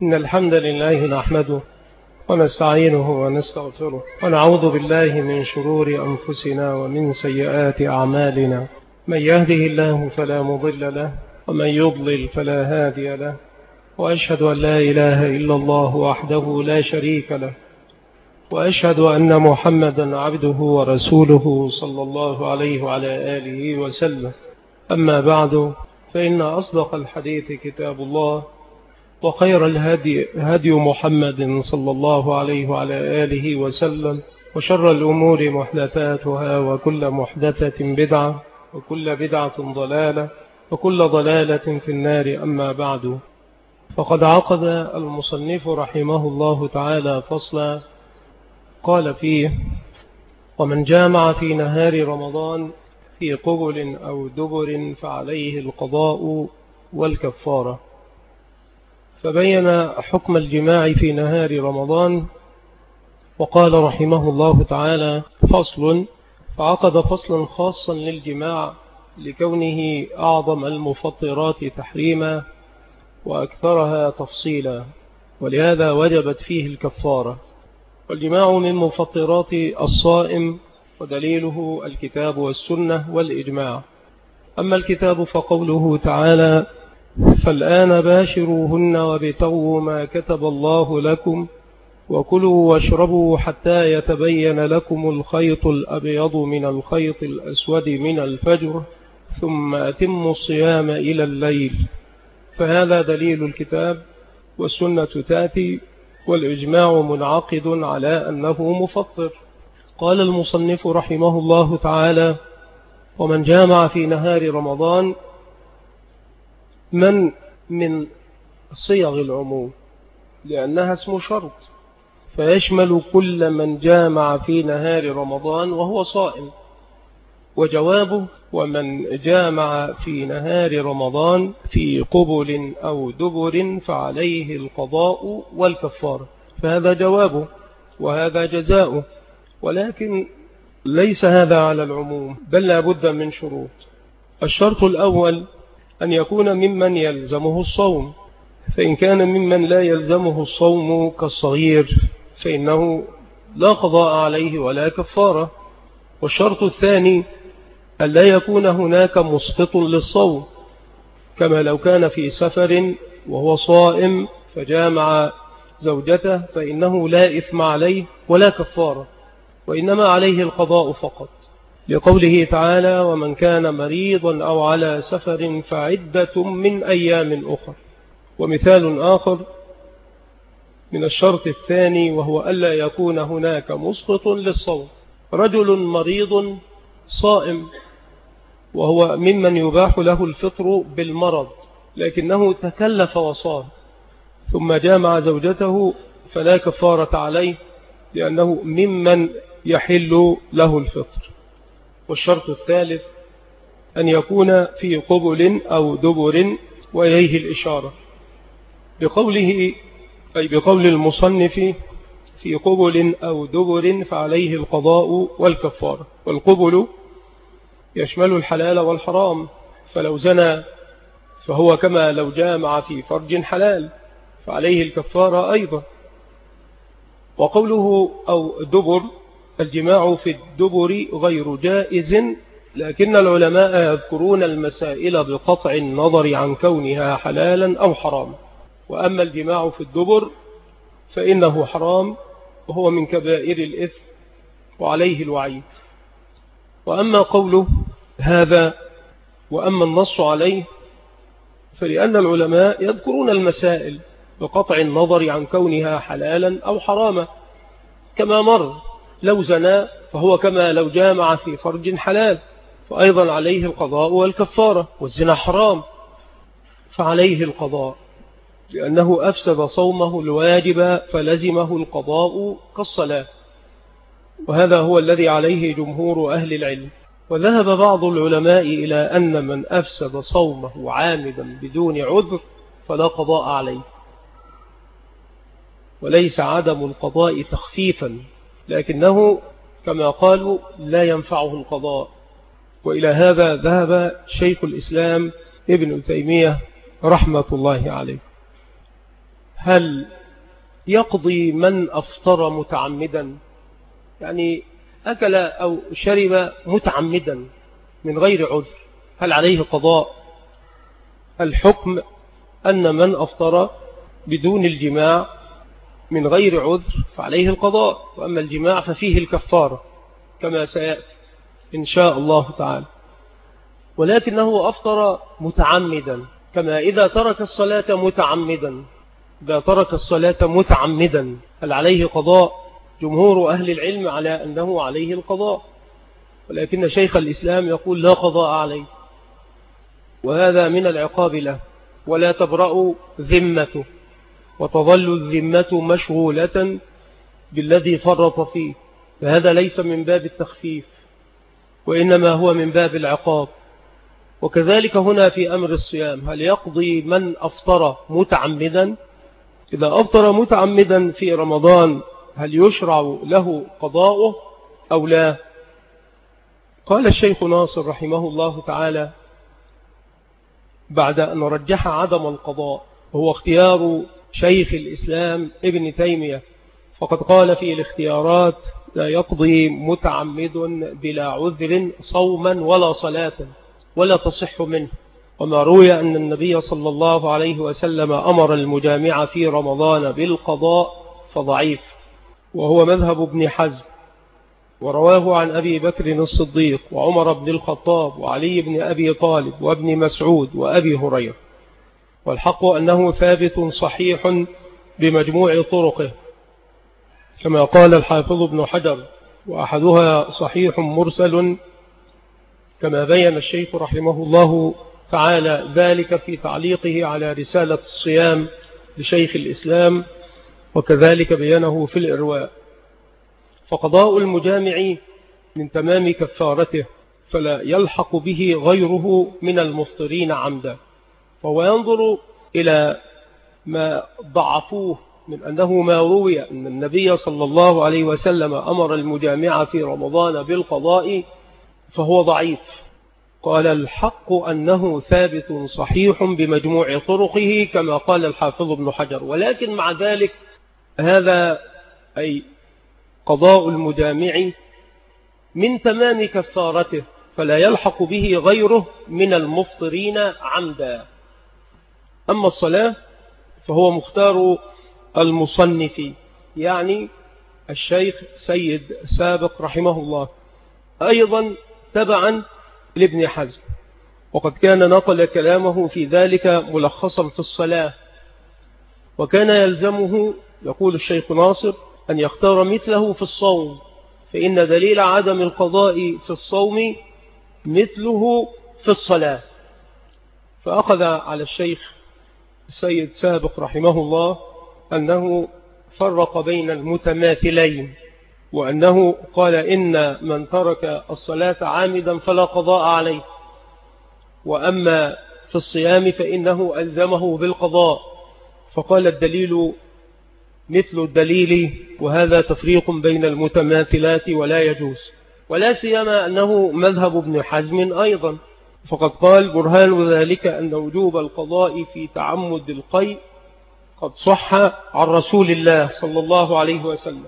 إن الحمد لله نحمده ونستعينه ونستغفره ونعوذ بالله من شرور أنفسنا ومن سيئات أعمالنا. من يهده الله فلا مضل له ومن يضلل فلا هادي له، وأشهد أن لا إله إلا الله وحده لا شريك له، وأشهد أن محمدا عبده ورسوله صلى الله عليه وعلى آله وسلم. أما بعد، فإن أصدق الحديث كتاب الله، وخير الهدي هدي محمد صلى الله عليه وعلى آله وسلم، وشر الأمور محدثاتها، وكل محدثة بدعة، وكل بدعة ضلالة، وكل ضلالة في النار. أما بعد، فقد عقد المصنف رحمه الله تعالى فصلا قال فيه: ومن جامع في نهار رمضان في قبل أو دبر فعليه القضاء والكفارة. فبين حكم الجماع في نهار رمضان، وقال رحمه الله تعالى: فصل. فعقد فصلا خاصا للجماع لكونه أعظم المفطرات تحريما وأكثرها تفصيلا، ولهذا وجبت فيه الكفارة. والجماع من مفطرات الصائم، ودليله الكتاب والسنة والإجماع. أما الكتاب فقوله تعالى: فالآن باشروهن وابتغوا ما كتب الله لكم وكلوا واشربوا حتى يتبين لكم الخيط الأبيض من الخيط الأسود من الفجر ثم أتموا الصيام إلى الليل. فهذا دليل الكتاب، والسنة تأتي، والإجماع منعقد على أنه مفطر. قال المصنف رحمه الله تعالى: ومن جامع في نهار رمضان، من صيغ العموم، لأنها اسم شرط، فيشمل كل من جامع في نهار رمضان وهو صائم. وجوابه: ومن جامع في نهار رمضان في قبل أو دبر فعليه القضاء والكفارة. فهذا جوابه وهذا جزاؤه، ولكن ليس هذا على العموم، بل لا بد من شروط. الشرط الأول أن يكون ممن يلزمه الصوم، فإن كان ممن لا يلزمه الصوم كالصغير فإنه لا قضاء عليه ولا كفارة. والشرط الثاني أن لا يكون هناك مسقط للصوم، كما لو كان في سفر وهو صائم فجامع زوجته، فإنه لا إثم عليه ولا كفارة، وإنما عليه القضاء فقط، لقوله تعالى: ومن كان مريضا أو على سفر فعدة من أيام أخر. ومثال آخر من الشرط الثاني وهو ألا يكون هناك مسقط للصوم: رجل مريض صائم وهو ممن يباح له الفطر بالمرض، لكنه تكلف وصام ثم جامع زوجته فلا كفارة عليه، لأنه ممن يحل له الفطر. والشرط الثالث أن يكون في قبل أو دبر، وإليه الإشارة بقوله، أي بقول المصنف: في قبل أو دبر فعليه القضاء والكفارة. والقبل يشمل الحلال والحرام، فلو زنى فهو كما لو جامع في فرج حلال، فعليه الكفارة أيضا. وقوله أو دبر، الجماع في الدبر غير جائز، لكن العلماء يذكرون المسائل بقطع النظر عن كونها حلالا أو حرام. وأما الجماع في الدبر فإنه حرام، وهو من كبائر الإثم وعليه الوعيد. وأما قوله هذا وأما النص عليه، فلأن العلماء يذكرون المسائل بقطع النظر عن كونها حلالا أو حراما، كما مر: لو زنى فهو كما لو جامع في فرج حلال، فأيضا عليه القضاء والكفارة. والزنا حرام فعليه القضاء، لأنه أفسد صومه الواجب فلزمه القضاء كالصلاة. وهذا هو الذي عليه جمهور أهل العلم. وذهب بعض العلماء إلى أن من أفسد صومه عامدا بدون عذر فلا قضاء عليه، وليس عدم القضاء تخفيفا، لكنه كما قالوا لا ينفعه القضاء. وإلى هذا ذهب شيخ الإسلام ابن تيمية رحمة الله عليه. هل يقضي من أفطر متعمدا؟ يعني أكل أو شرب متعمدا من غير عذر، هل عليه قضاء؟ الحكم أن من أفطر بدون الجماع من غير عذر فعليه القضاء، وأما الجماع ففيه الكفارة كما سيأتي إن شاء الله تعالى. ولكنه أفطر متعمدا، كما إذا ترك الصلاة متعمدا. إذا ترك الصلاة متعمدا هل عليه قضاء؟ جمهور أهل العلم على أنه عليه القضاء، ولكن شيخ الإسلام يقول لا قضاء عليه، وهذا من العقاب له، ولا تبرأ ذمته، وتظل الذمة مشغولة بالذي فرط فيه، فهذا ليس من باب التخفيف، وإنما هو من باب العقاب. وكذلك هنا في أمر الصيام، هل يقضي من أفطر متعمدا؟ إذا أفطر متعمدا في رمضان هل يشرع له قضاؤه أو لا؟ قال الشيخ ناصر رحمه الله تعالى بعد أن رجح عدم القضاء، وهو اختيار شيخ الإسلام ابن تيمية، فقد قال في الاختيارات: لا يقضي متعمد بلا عذر صوما ولا صلاة ولا تصح منه. وما روي أن النبي صلى الله عليه وسلم أمر المجامع في رمضان بالقضاء فضعيف، وهو مذهب ابن حزم، ورواه عن أبي بكر الصديق وعمر بن الخطاب وعلي بن أبي طالب وابن مسعود وأبي هريرة. والحق أنه ثابت صحيح بمجموع طرقه، كما قال الحافظ ابن حجر: وأحدها صحيح مرسل، كما بين الشيخ رحمه الله تعالى ذلك في تعليقه على رسالة الصيام لشيخ الإسلام، وكذلك بينه في الإرواء. فقضاء المجامع من تمام كفارته، فلا يلحق به غيره من المفطرين عمدا. فهو ينظر إلى ما ضعفوه من أنه ما روي أن النبي صلى الله عليه وسلم أمر المجامع في رمضان بالقضاء فهو ضعيف. قال: الحق أنه ثابت صحيح بمجموع طرقه، كما قال الحافظ ابن حجر. ولكن مع ذلك هذا أي قضاء المجامع من تمام كفارته، فلا يلحق به غيره من المفطرين عمدا. أما الصلاة فهو مختار المصنف، يعني الشيخ سيد سابق رحمه الله، أيضا تبعا لابن حزم، وقد كان نقل كلامه في ذلك ملخصا في الصلاة. وكان يلزمه، يقول الشيخ ناصر، أن يختار مثله في الصوم، فإن دليل عدم القضاء في الصوم مثله في الصلاة. فأخذ على الشيخ السيد سابق رحمه الله أنه فرق بين المتماثلين، وأنه قال: إن من ترك الصلاة عامدا فلا قضاء عليه، وأما في الصيام فإنه ألزمه بالقضاء. فقال: الدليل مثل الدليل، وهذا تفريق بين المتماثلات ولا يجوز، ولا سيما أنه مذهب ابن حزم أيضا، فقد قال: برهان ذلك أن وجوب القضاء في تعمد القيء قد صح عن رسول الله صلى الله عليه وسلم،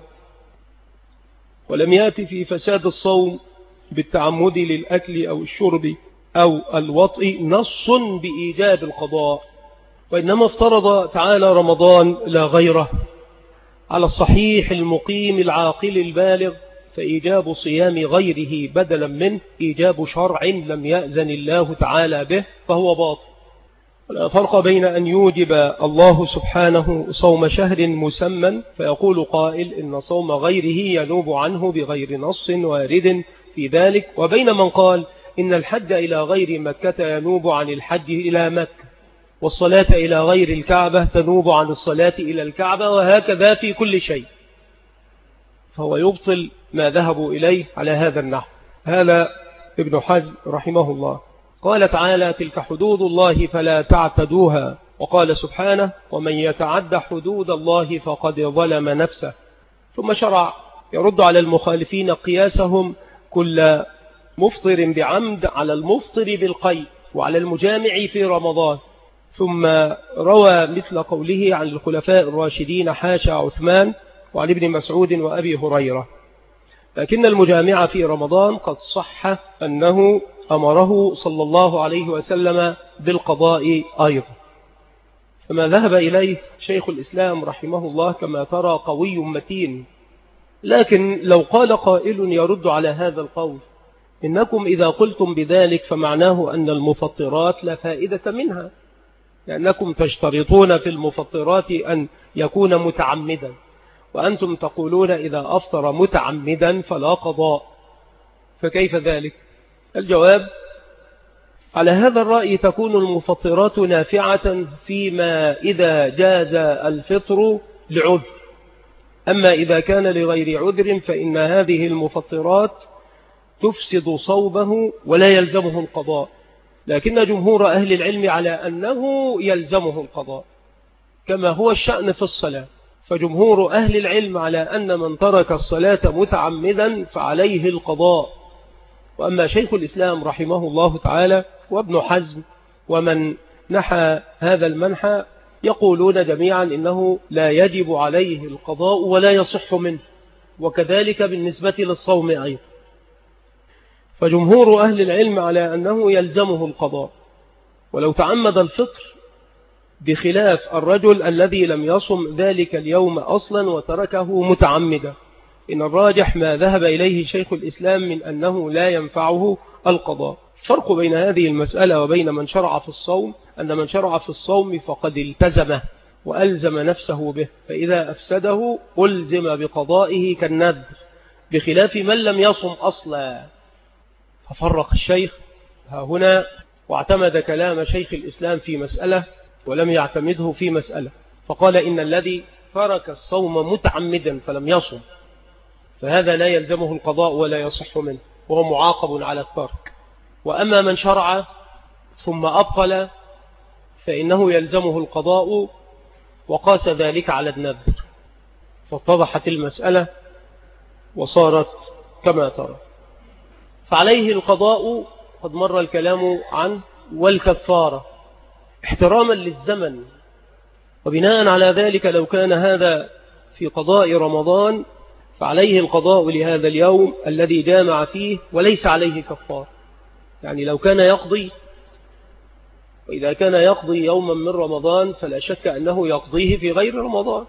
ولم يأتي في فساد الصوم بالتعمد للأكل أو الشرب أو الوطء نص بإيجاب القضاء، وإنما افترض تعالى رمضان لا غيره على الصحيح المقيم العاقل البالغ، فإيجاب صيام غيره بدلا منه إيجاب شرع لم يأذن الله تعالى به، فهو باطل. ولا فرق بين أن يوجب الله سبحانه صوم شهر مسمى فيقول قائل إن صوم غيره ينوب عنه بغير نص وارد في ذلك، وبين من قال إن الحج إلى غير مكة ينوب عن الحج إلى مكة، والصلاة إلى غير الكعبة تنوب عن الصلاة إلى الكعبة، وهكذا في كل شيء. فهو يبطل ما ذهبوا إليه على هذا النحو. هذا ابن حزم رحمه الله. قال تعالى: تلك حدود الله فلا تعتدوها. وقال سبحانه: ومن يتعد حدود الله فقد ظلم نفسه. ثم شرع يرد على المخالفين قياسهم كل مفطر بعمد على المفطر بالقيء وعلى المجامع في رمضان، ثم روى مثل قوله عن الخلفاء الراشدين حاشا عثمان وعن ابن مسعود وأبي هريرة. لكن المجامع في رمضان قد صح أنه أمره صلى الله عليه وسلم بالقضاء أيضا، فما ذهب إليه شيخ الإسلام رحمه الله كما ترى قوي متين. لكن لو قال قائل يرد على هذا القول: إنكم إذا قلتم بذلك فمعناه أن المفطرات لا فائدة منها، لأنكم تشترطون في المفطرات أن يكون متعمدا، وأنتم تقولون إذا أفطر متعمدا فلا قضاء، فكيف ذلك؟ الجواب: على هذا الرأي تكون المفطرات نافعة فيما إذا جاز الفطر لعذر، أما إذا كان لغير عذر فإن هذه المفطرات تفسد صومه ولا يلزمه القضاء. لكن جمهور أهل العلم على أنه يلزمه القضاء، كما هو الشأن في الصلاة، فجمهور أهل العلم على أن من ترك الصلاة متعمدا فعليه القضاء. وأما شيخ الإسلام رحمه الله تعالى وابن حزم ومن نحى هذا المنحى يقولون جميعا إنه لا يجب عليه القضاء ولا يصح منه، وكذلك بالنسبة للصوم أيضا. فجمهور أهل العلم على أنه يلزمه القضاء ولو تعمد الفطر، بخلاف الرجل الذي لم يصم ذلك اليوم أصلا وتركه متعمدا. إن الراجح ما ذهب إليه شيخ الإسلام من أنه لا ينفعه القضاء. فرق بين هذه المسألة وبين من شرع في الصوم أن من شرع في الصوم فقد التزمه وألزم نفسه به، فإذا أفسده ألزم بقضائه كالنذر، بخلاف من لم يصم أصلا. ففرق الشيخ ها هنا واعتمد كلام شيخ الإسلام في مسألة ولم يعتمده في مسألة، فقال إن الذي ترك الصوم متعمدا فلم يصم فهذا لا يلزمه القضاء ولا يصح منه، وهو معاقب على الترك. وأما من شرع ثم أبطل فإنه يلزمه القضاء، وقاس ذلك على النذر، فاتضحت المسألة وصارت كما ترى. فعليه القضاء قد مر الكلام عنه، والكفارة احتراما للزمن. وبناء على ذلك لو كان هذا في قضاء رمضان فعليه القضاء لهذا اليوم الذي جامع فيه وليس عليه كفار. يعني لو كان يقضي، وإذا كان يقضي يوما من رمضان فلا شك أنه يقضيه في غير رمضان،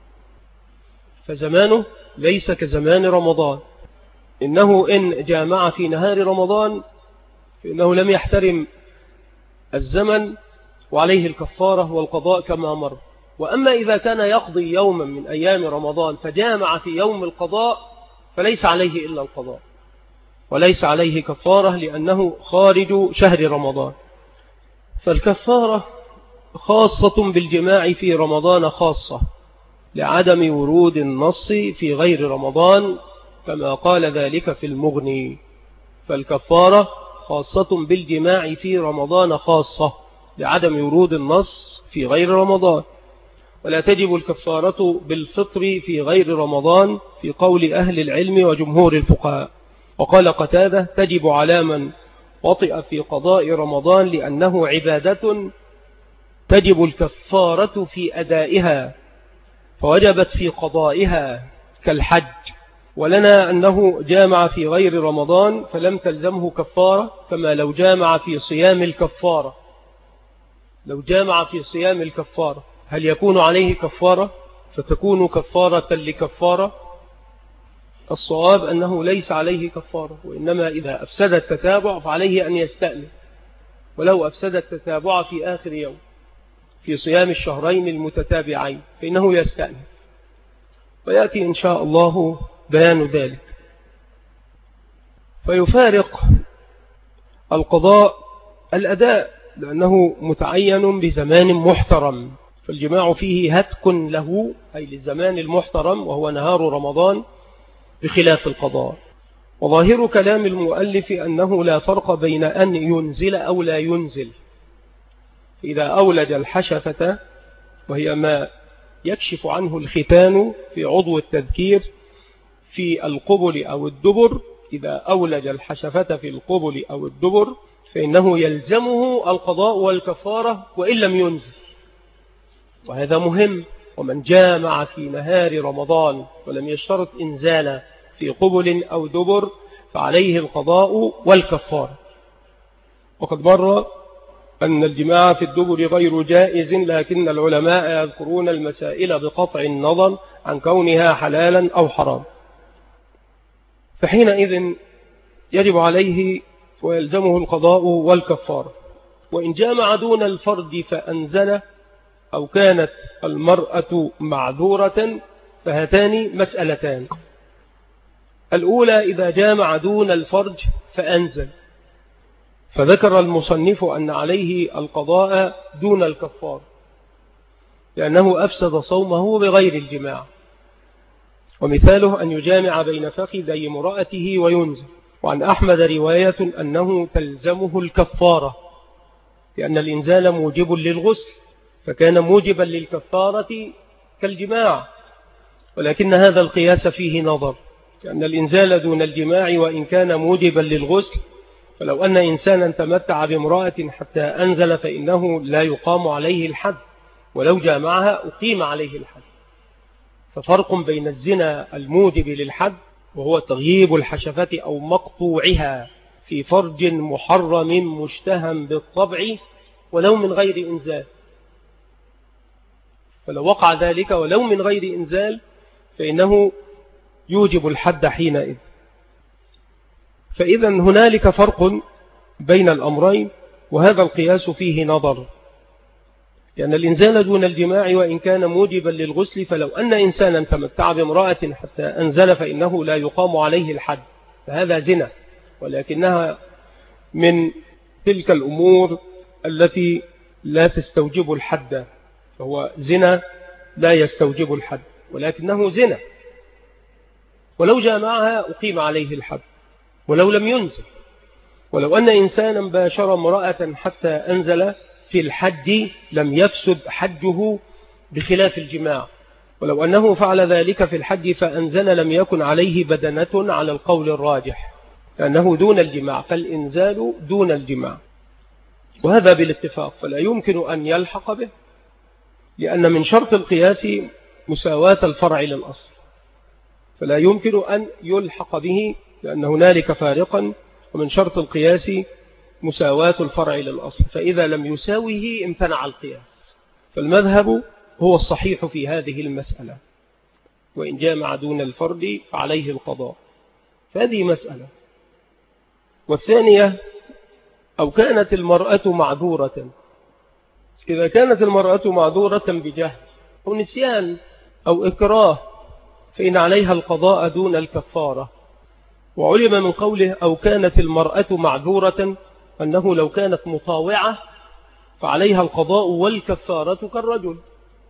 فزمانه ليس كزمان رمضان. إنه إن جامع في نهار رمضان فإنه لم يحترم الزمن وعليه الكفارة والقضاء كما مر. وأما إذا كان يقضي يوما من أيام رمضان فجامع في يوم القضاء فليس عليه إلا القضاء وليس عليه كفارة، لأنه خارج شهر رمضان. فالكفارة خاصة بالجماع في رمضان خاصة، لعدم ورود النص في غير رمضان كما قال ذلك في المغني. فالكفارة خاصة بالجماع في رمضان خاصة، لعدم ورود النص في غير رمضان. ولا تجب الكفارة بالفطر في غير رمضان في قول أهل العلم وجمهور الفقهاء. وقال قتادة: تجب على من وطئ في قضاء رمضان لأنه عبادة تجب الكفارة في أدائها، فوجبت في قضائها كالحج. ولنا أنه جامع في غير رمضان فلم تلزمه كفارة، كما لو جامع في صيام الكفارة. لو جامع في صيام الكفارة هل يكون عليه كفارة؟ فتكون كفارة لكفارة. الصواب أنه ليس عليه كفارة، وإنما إذا أفسد التتابع فعليه أن يستأنف، ولو أفسد التتابع في آخر يوم في صيام الشهرين المتتابعين فإنه يستأنف، ويأتي إن شاء الله بيان ذلك. فيفارق القضاء الأداء لأنه متعين بزمان محترم، فالجماع فيه هتك له، أي للزمان المحترم وهو نهار رمضان، بخلاف القضاء. وظاهر كلام المؤلف أنه لا فرق بين أن ينزل أو لا ينزل. إذا أولج الحشفة، وهي ما يكشف عنه الختان في عضو التذكير في القبل أو الدبر، إذا أولج الحشفة في القبل أو الدبر فإنه يلزمه القضاء والكفارة وإن لم ينزل، وهذا مهم. ومن جامع في نهار رمضان ولم يشترط إنزالا في قبل أو دبر فعليه القضاء والكفارة. وقد مر أن الجماع في الدبر غير جائز، لكن العلماء يذكرون المسائل بقطع النظر عن كونها حلالا أو حرام، فحينئذ يجب عليه ويلزمه القضاء والكفارة. وإن جامع دون الفرد فأنزل أو كانت المرأة معذورة فهاتان مسألتان. الأولى إذا جامع دون الفرج فأنزل، فذكر المصنف أن عليه القضاء دون الكفار لأنه أفسد صومه بغير الجماع، ومثاله أن يجامع بين فخذي امرأته وينزل. وعن أحمد رواية أنه تلزمه الكفارة لأن الإنزال موجب للغسل، فكان موجبا للكفارة كالجماع، ولكن هذا القياس فيه نظر، لأن الإنزال دون الجماع وإن كان موجبا للغسل، فلو أن إنسانا تمتع بامرأة حتى أنزل فإنه لا يقام عليه الحد، ولو جامعها أقيم عليه الحد. ففرق بين الزنا الموجب للحد وهو تغييب الحشفة أو مقطوعها في فرج محرم مشتهم بالطبع ولو من غير إنزال، فلو وقع ذلك ولو من غير إنزال فإنه يوجب الحد حينئذ. فإذا هنالك فرق بين الأمرين، وهذا القياس فيه نظر، لأن الإنزال دون الجماع وإن كان موجبا للغسل، فلو أن إنسانا تمتع بامرأة حتى أنزل فإنه لا يقام عليه الحد، فهذا زنا، ولكنها من تلك الأمور التي لا تستوجب الحد، فهو زنا لا يستوجب الحد ولكنه زنا، ولو جامعها أقيم عليه الحد ولو لم ينزل. ولو أن إنسانا باشر امرأة حتى أنزل في الحج لم يفسد حجه بخلاف الجماع، ولو أنه فعل ذلك في الحج فأنزل لم يكن عليه بدنة على القول الراجح، لأنه دون الجماع، فالإنزال دون الجماع، وهذا بالاتفاق، فلا يمكن أن يلحق به، لأن من شرط القياس مساواة الفرع للأصل، فلا يمكن أن يلحق به لأن هنالك فارقا، ومن شرط القياس مساواة الفرع للأصل، فإذا لم يساويه امتنع القياس. فالمذهب هو الصحيح في هذه المسألة، وإن جامع دون الفرد فعليه القضاء، فهذه مسألة. والثانية أو كانت المرأة معذورة، إذا كانت المرأة معذورة بجهل أو نسيان أو إكراه فإن عليها القضاء دون الكفارة. وعلم من قوله أو كانت المرأة معذورة أنه لو كانت مطاوعة فعليها القضاء والكفارة كالرجل.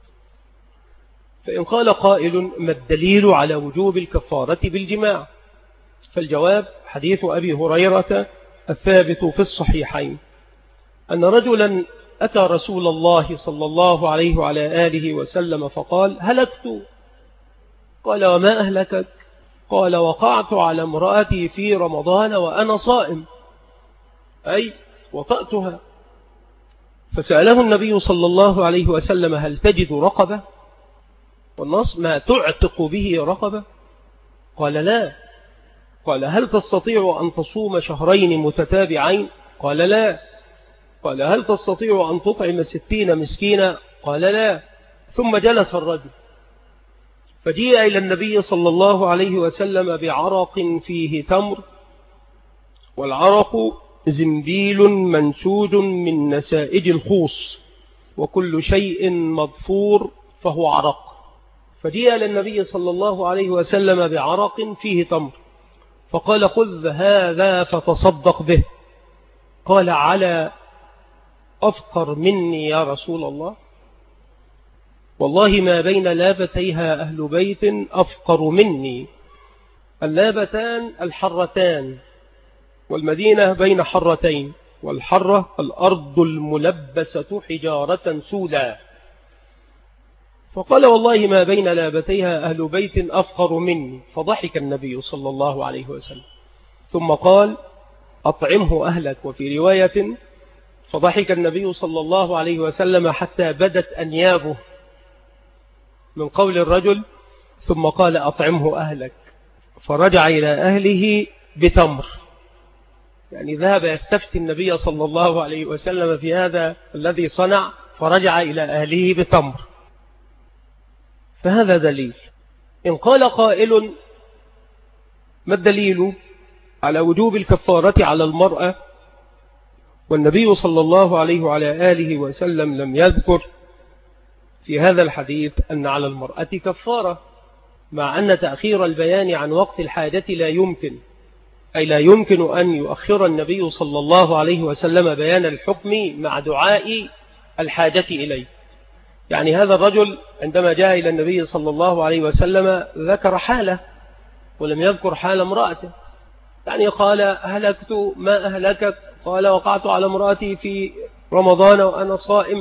فإن قال قائل ما الدليل على وجوب الكفارة بالجماع؟ فالجواب حديث أبي هريرة الثابت في الصحيحين أن رجلا أتى رسول الله صلى الله عليه وعلى آله وسلم فقال هلكت. قال وما أهلكك؟ قال وقعت على امرأتي في رمضان وأنا صائم، أي وطأتها. فسأله النبي صلى الله عليه وسلم هل تجد رقبة؟ والنص ما تعتق به رقبة؟ قال لا. قال هل تستطيع أن تصوم شهرين متتابعين؟ قال لا. قال هل تستطيع أن تطعم 60 مسكينا؟ قال لا. ثم جلس الرجل فجيء إلى النبي صلى الله عليه وسلم بعرق فيه تمر، والعرق زنبيل منسوج من نسائج الخوص، وكل شيء مضفور فهو عرق. فجيء إلى النبي صلى الله عليه وسلم بعرق فيه تمر فقال خذ هذا فتصدق به. قال على أفقر مني يا رسول الله؟ والله ما بين لابتيها أهل بيت أفقر مني. اللابتان الحرتان، والمدينة بين حرتين، والحرة الأرض الملبسة حجارة سودا. فقال والله ما بين لابتيها أهل بيت أفقر مني، فضحك النبي صلى الله عليه وسلم ثم قال أطعمه أهلك. وفي رواية فضحك النبي صلى الله عليه وسلم حتى بدت أنيابه من قول الرجل، ثم قال أطعمه أهلك، فرجع إلى أهله بتمر. يعني ذهب يستفتي النبي صلى الله عليه وسلم في هذا الذي صنع، فرجع إلى أهله بتمر. فهذا دليل. إن قال قائل ما الدليل على وجوب الكفارة على المرأة والنبي صلى الله عليه وعلى آله وسلم لم يذكر في هذا الحديث أن على المرأة كفارة، مع أن تأخير البيان عن وقت الحاجة لا يمكن، أي لا يمكن أن يؤخر النبي صلى الله عليه وسلم بيان الحكم مع دعاء الحاجة إليه. يعني هذا الرجل عندما جاء إلى النبي صلى الله عليه وسلم ذكر حاله ولم يذكر حال امرأته. يعني قال أهلكت، ما أهلكت؟ قال وقعت على امرأتي في رمضان وأنا صائم.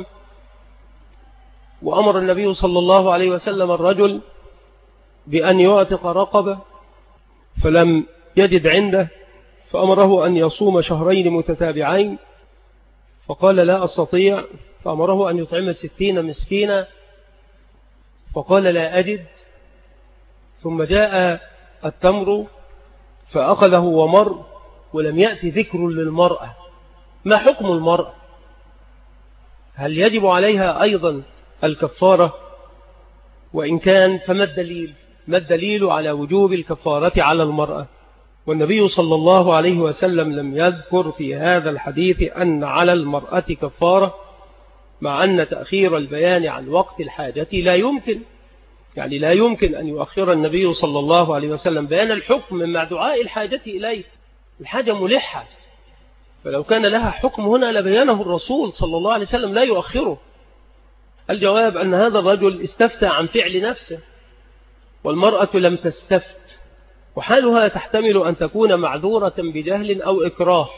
وأمر النبي صلى الله عليه وسلم الرجل بأن يعتق رقبة فلم يجد عنده، فأمره أن يصوم شهرين متتابعين، فقال لا أستطيع، فأمره أن يطعم 60 مسكينا، فقال لا أجد. ثم جاء التمر فأخذه ومر، ولم يأتي ذكر للمرأة. ما حكم المرأة؟ هل يجب عليها أيضا الكفارة؟ وإن كان فما الدليل؟ ما الدليل على وجوب الكفارة على المرأة؟ والنبي صلى الله عليه وسلم لم يذكر في هذا الحديث أن على المرأة كفارة، مع أن تأخير البيان عن وقت الحاجة لا يمكن. يعني لا يمكن أن يؤخر النبي صلى الله عليه وسلم بيان الحكم مع دعاء الحاجة إليه. الحاجة ملحة، فلو كان لها حكم هنا لبيانه الرسول صلى الله عليه وسلم، لا يؤخره. الجواب أن هذا الرجل استفتى عن فعل نفسه، والمرأة لم تستفت، وحالها تحتمل أن تكون معذورة بجهل أو إكراه،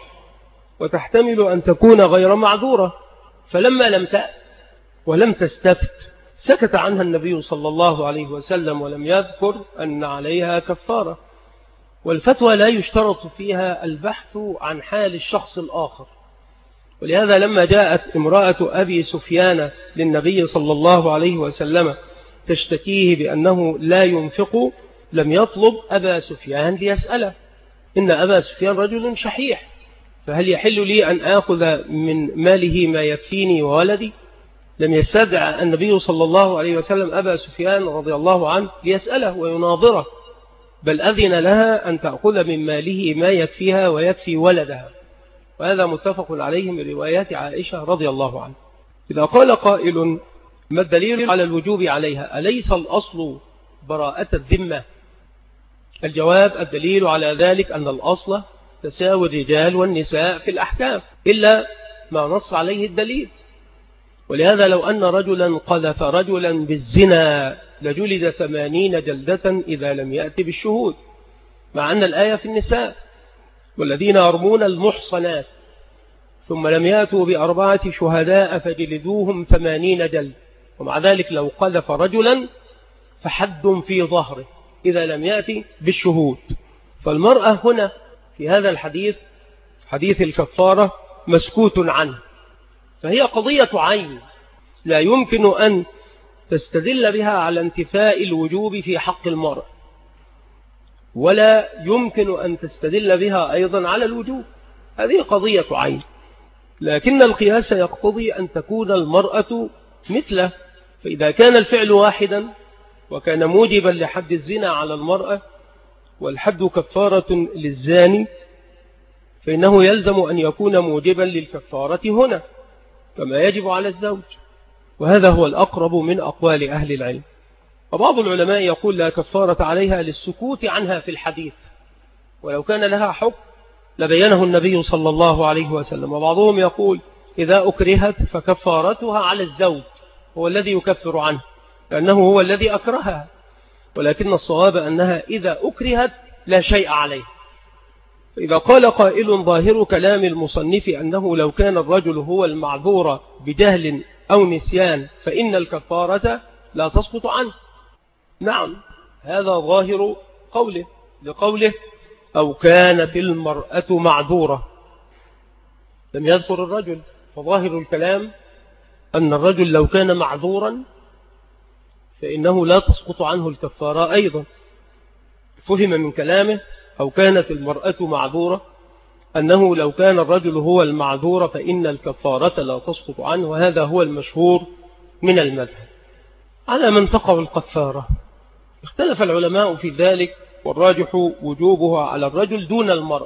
وتحتمل أن تكون غير معذورة. فلما لم تأت ولم تستفت سكت عنها النبي صلى الله عليه وسلم ولم يذكر أن عليها كفارة. والفتوى لا يشترط فيها البحث عن حال الشخص الآخر. ولهذا لما جاءت امرأة أبي سفيان للنبي صلى الله عليه وسلم تشتكيه بأنه لا ينفق، لم يطلب أبا سفيان ليسأله، إن أبا سفيان رجل شحيح، فهل يحل لي أن آخذ من ماله ما يكفيني وولدي؟ لم يستدع النبي صلى الله عليه وسلم أبا سفيان رضي الله عنه ليسأله ويناظره، بل أذن لها أن تأخذ من ماله ما يكفيها ويكفي ولدها. وهذا متفق عليه من روايات عائشة رضي الله عنه. إذا قال قائل ما الدليل على الوجوب عليها؟ أليس الأصل براءة الذمة؟ الجواب الدليل على ذلك أن الأصل تساوي الرجال والنساء في الأحكام إلا ما نص عليه الدليل. ولهذا لو أن رجلا قذف رجلا بالزنا لجلد 80 جلدة إذا لم يأتي بالشهود، مع أن الآية في النساء والذين يرمون المحصنات ثم لم يأتوا ب4 شهداء فجلدوهم 80 جلد. ومع ذلك لو قذف رجلا فحد في ظهره إذا لم يأتي بالشهود. فالمرأة هنا في هذا الحديث حديث الكفارة مسكوت عنه، فهي قضية عين لا يمكن أن تستدل بها على انتفاء الوجوب في حق المرأة، ولا يمكن أن تستدل بها أيضا على الوجوب. هذه قضية عين، لكن القياس يقتضي أن تكون المرأة مثله. فإذا كان الفعل واحدا وكان موجبا لحد الزنا على المرأة والحد كفارة للزاني، فإنه يلزم أن يكون موجبا للكفارة هنا كما يجب على الزوج. وهذا هو الأقرب من أقوال أهل العلم. وبعض العلماء يقول لا كفارة عليها للسكوت عنها في الحديث، ولو كان لها حكم لبينه النبي صلى الله عليه وسلم. وبعضهم يقول إذا أكرهت فكفارتها على الزوج، هو الذي يكفر عنه لأنه هو الذي أكرهها، ولكن الصواب أنها إذا أكرهت لا شيء عليه. إذا قال قائل ظاهر كلام المصنف أنه لو كان الرجل هو المعذور بجهل أو نسيان فإن الكفارة لا تسقط عنه. نعم، هذا ظاهر قوله، لقوله أو كانت المرأة معذورة، لم يذكر الرجل، فظاهر الكلام أن الرجل لو كان معذورا فإنه لا تسقط عنه الكفارة أيضا. فهم من كلامه أو كانت المرأة معذورة أنه لو كان الرجل هو المعذور فإن الكفارة لا تسقط عنه، وهذا هو المشهور من المذهب. على من تقع الكفارة اختلف العلماء في ذلك، والراجح وجوبها على الرجل دون المرأة.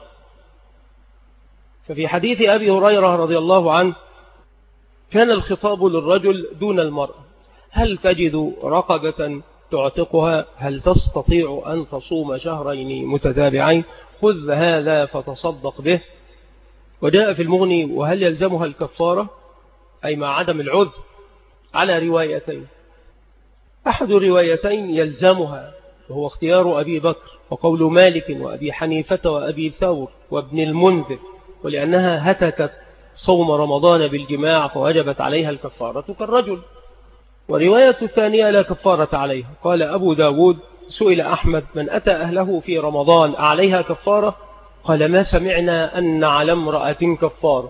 ففي حديث أبي هريرة رضي الله عنه كان الخطاب للرجل دون المرأة: هل تجد رقبة تعتقها؟ هل تستطيع أن تصوم شهرين متتابعين؟ خذ هذا فتصدق به. وجاء في المغني: وهل يلزمها الكفارة؟ أي مع عدم العذر، على روايتين. أحد الروايتين يلزمها، وهو اختيار أبي بكر وقول مالك وأبي حنيفة وأبي ثور وابن المنذر، ولأنها هتكت صوم رمضان بالجماع فوجبت عليها الكفارة كالرجل. ورواية الثانية لا كفارة عليها. قال أبو داود: سئل أحمد: من أتى أهله في رمضان عليها كفارة؟ قال: ما سمعنا أن على امرأة كفارة.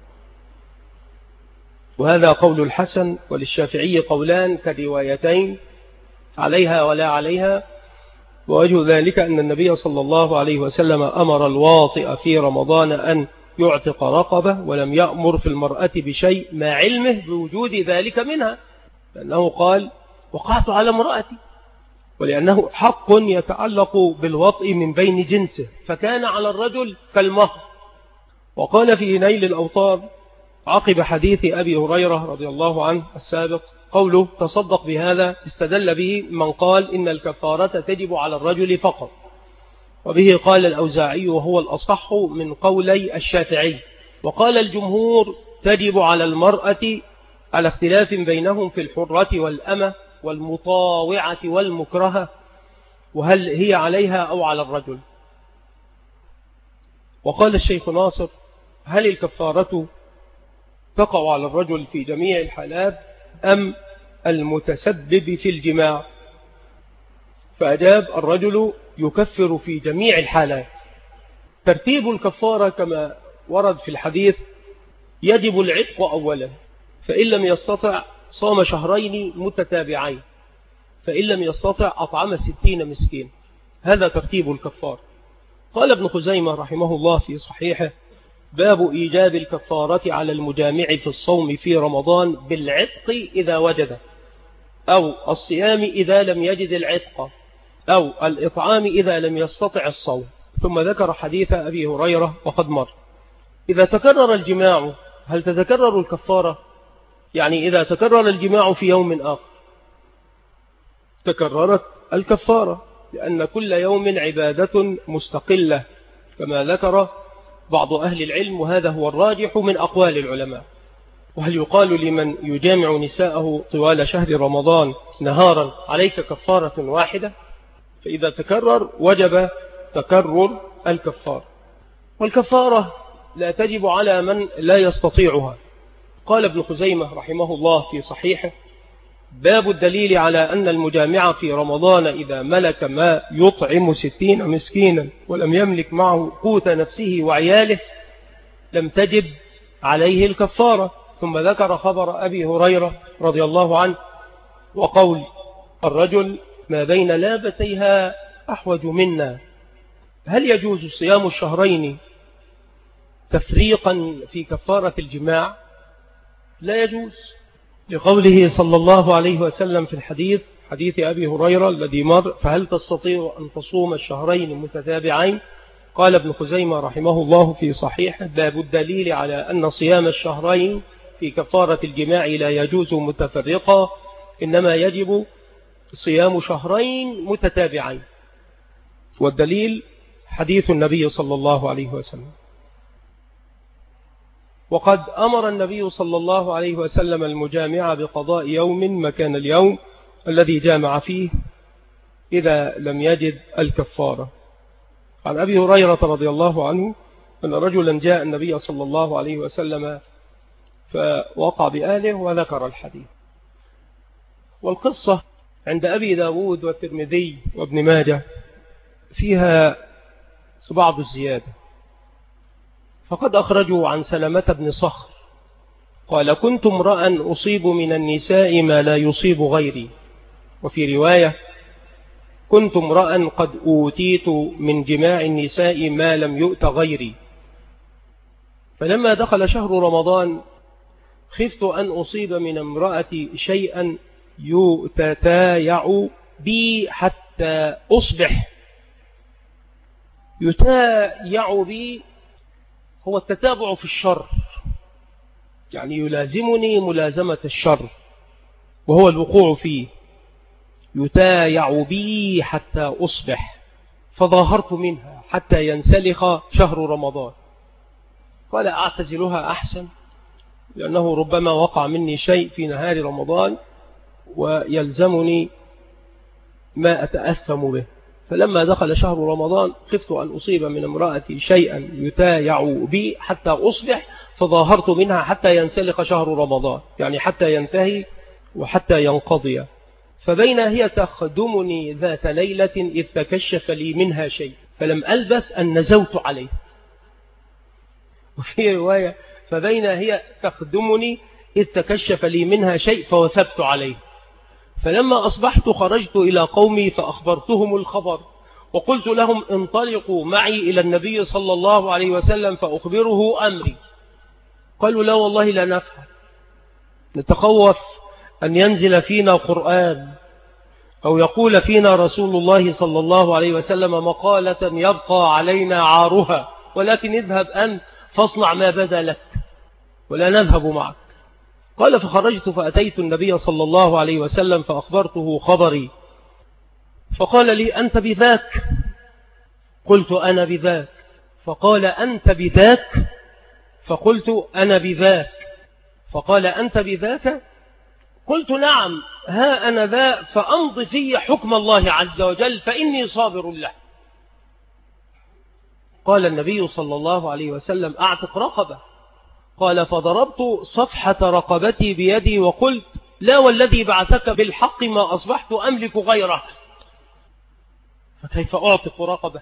وهذا قول الحسن، وللشافعي قولان كروايتين: عليها ولا عليها. ووجه ذلك أن النبي صلى الله عليه وسلم أمر الواطئ في رمضان أن يعتق رقبة، ولم يأمر في المرأة بشيء مع علمه بوجود ذلك منها، لأنه قال: وقعت على امرأتي، ولأنه حق يتعلق بالوطء من بين جنسه، فكان على الرجل كالمهر. وقال في نيل الأوطار عقب حديث أبي هريرة رضي الله عنه السابق قوله: تصدق بهذا، استدل به من قال إن الكفارة تجب على الرجل فقط، وبه قال الأوزاعي وهو الأصح من قولي الشافعي. وقال الجمهور تجب على المرأة على اختلاف بينهم في الحرة والأمة والمطاوعة والمكرهة، وهل هي عليها أو على الرجل. وقال الشيخ ناصر: هل الكفارة تقع على الرجل في جميع الحالات أم المتسبب في الجماع؟ فأجاب: الرجل يكفر في جميع الحالات. ترتيب الكفارة كما ورد في الحديث: يجب العتق أولا، فإن لم يستطع صام شهرين متتابعين، فإن لم يستطع أطعم 60 مسكين. هذا ترتيب الكفار. قال ابن خزيمة رحمه الله في صحيحه: باب إيجاب الكفارة على المجامع في الصوم في رمضان بالعتق إذا وجد، أو الصيام إذا لم يجد العتق، أو الإطعام إذا لم يستطع الصوم. ثم ذكر حديث أبي هريرة وقد مر. إذا تكرر الجماع هل تتكرر الكفارة؟ يعني إذا تكرر الجماع في يوم آخر تكررت الكفارة، لأن كل يوم عبادة مستقلة كما ذكر بعض أهل العلم، وهذا هو الراجح من أقوال العلماء. وهل يقال لمن يجامع نساءه طوال شهر رمضان نهارا عليك كفارة واحدة؟ فإذا تكرر وجب تكرر الكفارة. والكفارة لا تجب على من لا يستطيعها. قال ابن خزيمة رحمه الله في صحيحه: باب الدليل على أن المجامع في رمضان إذا ملك ما يطعم 60 مسكينا ولم يملك معه قوت نفسه وعياله لم تجب عليه الكفارة. ثم ذكر خبر أبي هريرة رضي الله عنه وقول الرجل: ما بين لابتيها أحوج منا. هل يجوز صيام الشهرين تفريقا في كفارة الجماع؟ لا يجوز، لقوله صلى الله عليه وسلم في الحديث، حديث أبي هريرة الذي مر: فهل تستطيع أن تصوم الشهرين متتابعين؟ قال ابن خزيمة رحمه الله في صحيحه: باب الدليل على أن صيام الشهرين في كفارة الجماع لا يجوز متفرقا، إنما يجب صيام شهرين متتابعين. والدليل حديث النبي صلى الله عليه وسلم. وقد أمر النبي صلى الله عليه وسلم المجامع بقضاء يوم مكان اليوم الذي جامع فيه إذا لم يجد الكفارة. عن أبي هريرة رضي الله عنه أن رجلا جاء النبي صلى الله عليه وسلم فوقع بأهله وذكر الحديث. والقصة عند أبي داود والترمذي وابن ماجه فيها بعض الزيادة، فقد أخرجوا عن سلمة بن صخر قال كنت امرأ أصيب من النساء ما لا يصيب غيري، وفي رواية كنت امرأ قد أوتيت من جماع النساء ما لم يؤت غيري، فلما دخل شهر رمضان خفت أن أصيب من امرأتي شيئا يتتايع بي حتى أصبح. يتايع بي هو التتابع في الشر، يعني يلازمني ملازمة الشر وهو الوقوع فيه. يتايع بي حتى أصبح، فظاهرت منها حتى ينسلخ شهر رمضان. قال أعتزلها أحسن، لأنه ربما وقع مني شيء في نهار رمضان ويلزمني ما أتأثم به. فلما دخل شهر رمضان خفت أن أصيب من امرأتي شيئا يتايع بي حتى أصبح، فظاهرت منها حتى ينسلخ شهر رمضان، يعني حتى ينتهي وحتى ينقضي. فبين هي تخدمني ذات ليلة إذ تكشف لي منها شيء فلم ألبث أن نزوت عليه. وفي رواية فبين هي تخدمني إذ تكشف لي منها شيء فوثبت عليه. فلما أصبحت خرجت إلى قومي فأخبرتهم الخبر وقلت لهم انطلقوا معي إلى النبي صلى الله عليه وسلم فأخبره أمري. قالوا لا والله لا نفعل، نتخوف أن ينزل فينا قرآن أو يقول فينا رسول الله صلى الله عليه وسلم مقالة يبقى علينا عارها، ولكن اذهب أنت فاصنع ما بدا لك ولا نذهب معك. قال فخرجت فأتيت النبي صلى الله عليه وسلم فأخبرته خبري، فقال لي أنت بذاك؟ قلت أنا بذاك. فقال أنت بذاك؟ فقلت أنا بذاك. فقال أنت بذاك؟ قلت نعم ها أنا ذا، فأمض في حكم الله عز وجل فإني صابر له. قال النبي صلى الله عليه وسلم أعتق رقبة. قال فضربت صفحة رقبتي بيدي وقلت لا والذي بعثك بالحق ما أصبحت أملك غيره، فكيف أعتق رقبة؟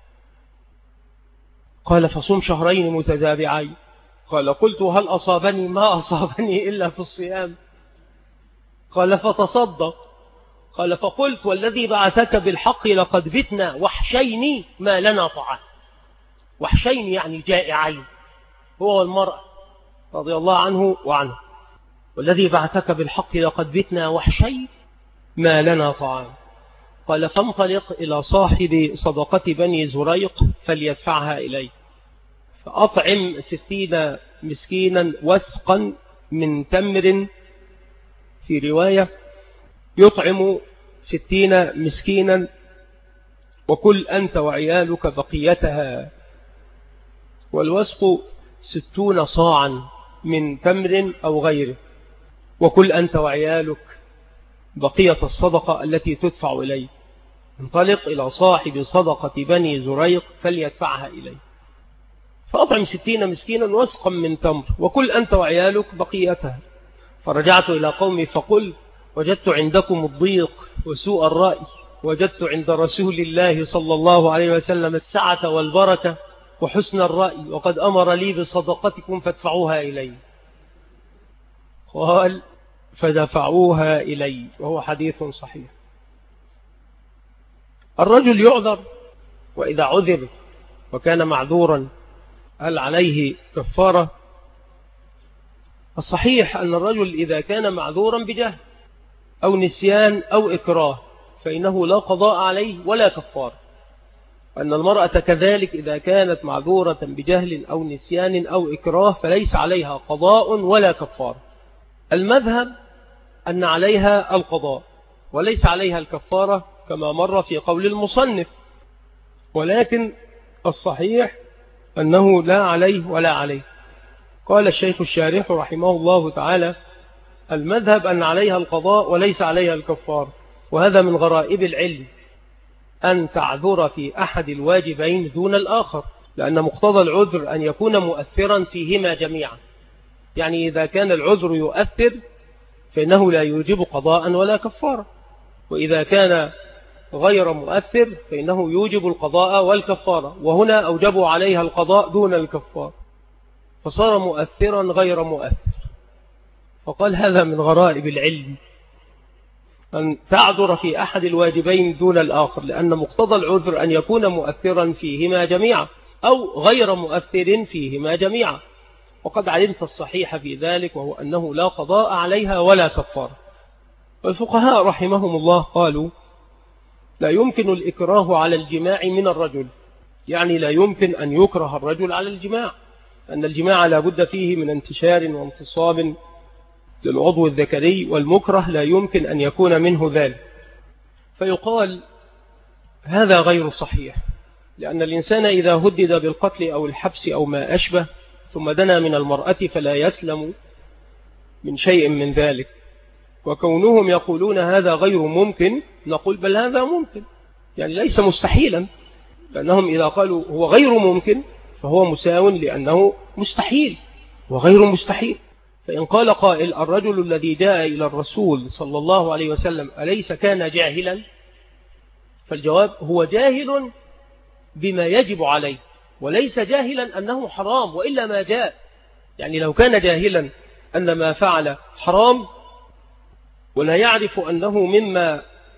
قال فصم شهرين متتابعين. قال قلت هل أصابني ما أصابني إلا في الصيام؟ قال فتصدق. قال فقلت والذي بعثك بالحق لقد بتنا وحشين ما لنا طعام. وحشين يعني جائعين، هو والمرأة رضي الله عنه وعنه. والذي بعثك بالحق لقد بتنا وحشين ما لنا طعام. قال فانطلق إلى صاحب صدقة بني زريق فليدفعها إلي، فأطعم 60 مسكينا وسقا من تمر. في رواية يطعم 60 مسكينا وكل أنت وعيالك بقيتها، والوسق 60 صاعا من تمر أو غيره، وكل أنت وعيالك بقية الصدقة التي تدفع إليه. انطلق إلى صاحب صدقة بني زريق فليدفعها إليه، فأطعم 60 مسكينا وسقا من تمر وكل أنت وعيالك بقيتها. فرجعت إلى قومي فقل وجدت عندكم الضيق وسوء الرأي، وجدت عند رسول الله صلى الله عليه وسلم السعة والبركة وحسن الرأي، وقد أمر لي بصدقتكم فادفعوها إلي. قال فدفعوها إلي، وهو حديث صحيح. الرجل يعذر، وإذا عذر وكان معذورا هل عليه كفارة؟ الصحيح أن الرجل إذا كان معذورا بجهل أو نسيان أو إكراه فإنه لا قضاء عليه ولا كفارة، أن المرأة كذلك إذا كانت معذورة بجهل أو نسيان أو إكراه فليس عليها قضاء ولا كفارة. المذهب أن عليها القضاء وليس عليها الكفارة كما مر في قول المصنف، ولكن الصحيح أنه لا عليه ولا عليه. قال الشيخ الشارح رحمه الله تعالى المذهب أن عليها القضاء وليس عليها الكفارة، وهذا من غرائب العلم أن تعذر في أحد الواجبين دون الآخر، لأن مقتضى العذر أن يكون مؤثرا فيهما جميعا. يعني إذا كان العذر يؤثر فإنه لا يوجب قضاء ولا كفارة، وإذا كان غير مؤثر فإنه يوجب القضاء والكفارة، وهنا أوجبوا عليها القضاء دون الكفارة. فصار مؤثرا غير مؤثر. فقال هذا من غرائب العلم أن تعذر في أحد الواجبين دون الآخر، لأن مقتضى العذر أن يكون مؤثرا فيهما جميعا أو غير مؤثر فيهما جميعا. وقد علمت الصحيح في ذلك، وهو أنه لا قضاء عليها ولا كفارة. والفقهاء رحمهم الله قالوا لا يمكن الإكراه على الجماع من الرجل، يعني لا يمكن أن يكره الرجل على الجماع، أن الجماع لا بد فيه من انتشار وانتصاب للعضو الذكري، والمكره لا يمكن أن يكون منه ذلك. فيقال هذا غير صحيح، لأن الإنسان إذا هدد بالقتل أو الحبس أو ما أشبه ثم دنا من المرأة فلا يسلم من شيء من ذلك. وكونهم يقولون هذا غير ممكن، نقول بل هذا ممكن، يعني ليس مستحيلا، لأنهم إذا قالوا هو غير ممكن فهو مساو لأنه مستحيل وغير مستحيل. فإن قال قائل الرجل الذي جاء إلى الرسول صلى الله عليه وسلم أليس كان جاهلا؟ فالجواب هو جاهل بما يجب عليه، وليس جاهلا أنه حرام وإلا ما جاء. يعني لو كان جاهلا أن ما فعل حرام ولا يعرف أنه مما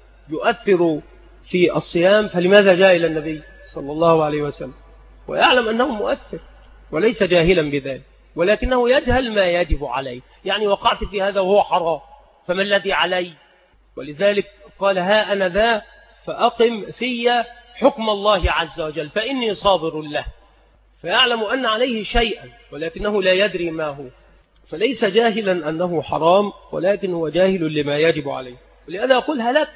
يؤثر في الصيام فلماذا جاء إلى النبي صلى الله عليه وسلم؟ ويعلم أنه مؤثر وليس جاهلا بذلك، ولكنه يجهل ما يجب عليه. يعني وقعت في هذا وهو حرام فما الذي علي؟ ولذلك قال ها أنا ذا فأقم في حكم الله عز وجل فإني صابر له. فيعلم أن عليه شيئا ولكنه لا يدري ما هو، فليس جاهلا أنه حرام، ولكن هو جاهل لما يجب عليه. ولهذا أقول هلك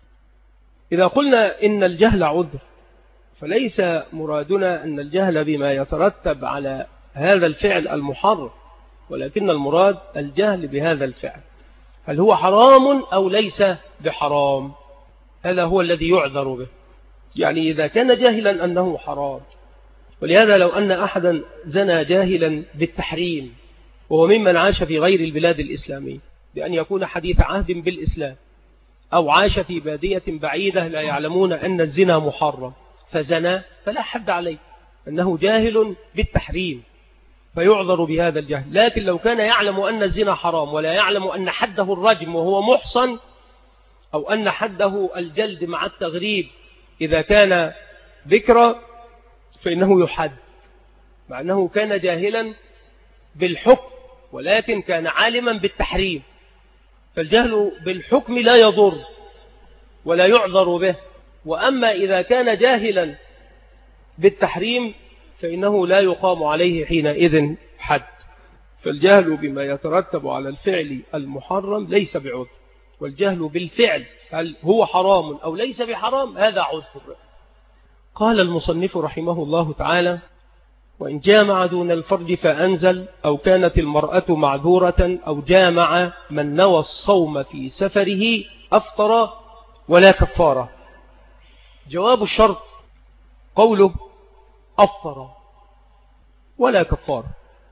إذا قلنا إن الجهل عذر، فليس مرادنا أن الجهل بما يترتب على هذا الفعل المحرم، ولكن المراد الجهل بهذا الفعل، هل هو حرام أو ليس بحرام؟ هذا هو الذي يعذر به. يعني إذا كان جاهلا أنه حرام، ولهذا لو أن أحدا زنى جاهلا بالتحريم وهو ممن عاش في غير البلاد الإسلامية، بأن يكون حديث عهد بالإسلام أو عاش في بادية بعيدة لا يعلمون أن الزنا محرم فزنى، فلا حد عليه أنه جاهل بالتحريم فيعذر بهذا الجهل. لكن لو كان يعلم أن الزنا حرام ولا يعلم أن حده الرجم وهو محصن، أو أن حده الجلد مع التغريب إذا كان ذكرى، فإنه يحد، مع أنه كان جاهلا بالحكم ولكن كان عالما بالتحريم. فالجهل بالحكم لا يضر ولا يعذر به. وأما إذا كان جاهلا بالتحريم فإنه لا يقام عليه حينئذ حد. فالجهل بما يترتب على الفعل المحرم ليس بعذر، والجهل بالفعل هل هو حرام أو ليس بحرام هذا عذر. قال المصنف رحمه الله تعالى: وإن جامع دون الفرج فأنزل، أو كانت المرأة معذورة، أو جامع من نوى الصوم في سفره أفطر ولا كفارة. جواب الشرط قوله أفطر ولا كفارة.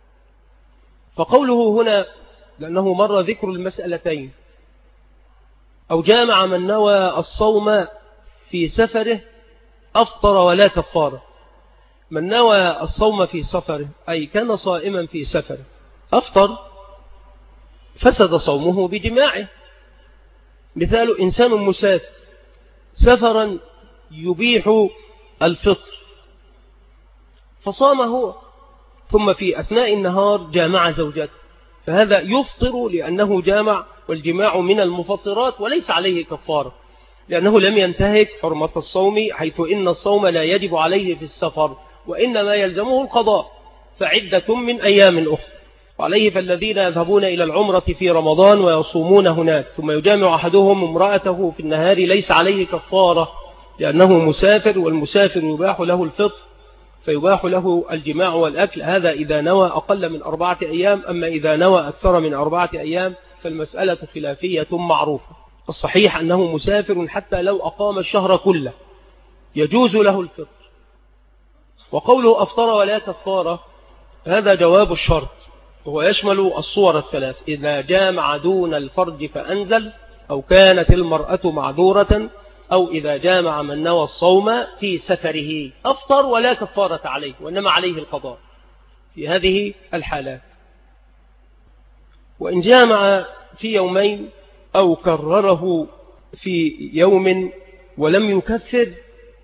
فقوله هنا لأنه مر ذكر المسألتين، أو جامع من نوى الصوم في سفره أفطر ولا كفارة. من نوى الصوم في سفره أي كان صائما في سفره أفطر، فسد صومه بجماعه. مثال إنسان مسافر سفرا يبيح الفطر فصام هو، ثم في أثناء النهار جامع زوجته، فهذا يفطر لأنه جامع، والجماع من المفطرات وليس عليه كفارة، لأنه لم ينتهك حرمة الصوم، حيث إن الصوم لا يجب عليه في السفر وإنما يلزمه القضاء، فعدة من أيام أخرى. وعليه فالذين يذهبون إلى العمرة في رمضان ويصومون هناك ثم يجامع أحدهم امرأته في النهار ليس عليه كفارة، لأنه مسافر، والمسافر يباح له الفطر فيباح له الجماع والأكل، هذا إذا نوى أقل من 4 أيام. أما إذا نوى أكثر من 4 أيام فالمسألة خلافية معروفة. الصحيح أنه مسافر حتى لو أقام الشهر كله يجوز له الفطر. وقوله أفطر ولا كفارة هذا جواب الشرط، وهو يشمل الصور الثلاث: إذا جامع دون الفرج فأنزل، أو كانت المرأة معذورة، أو إذا جامع من نوى الصوم في سفره أفطر ولا كفارة عليه وإنما عليه القضاء. في هذه الحالات. وإن جامع في يومين أو كرره في يوم ولم يكفر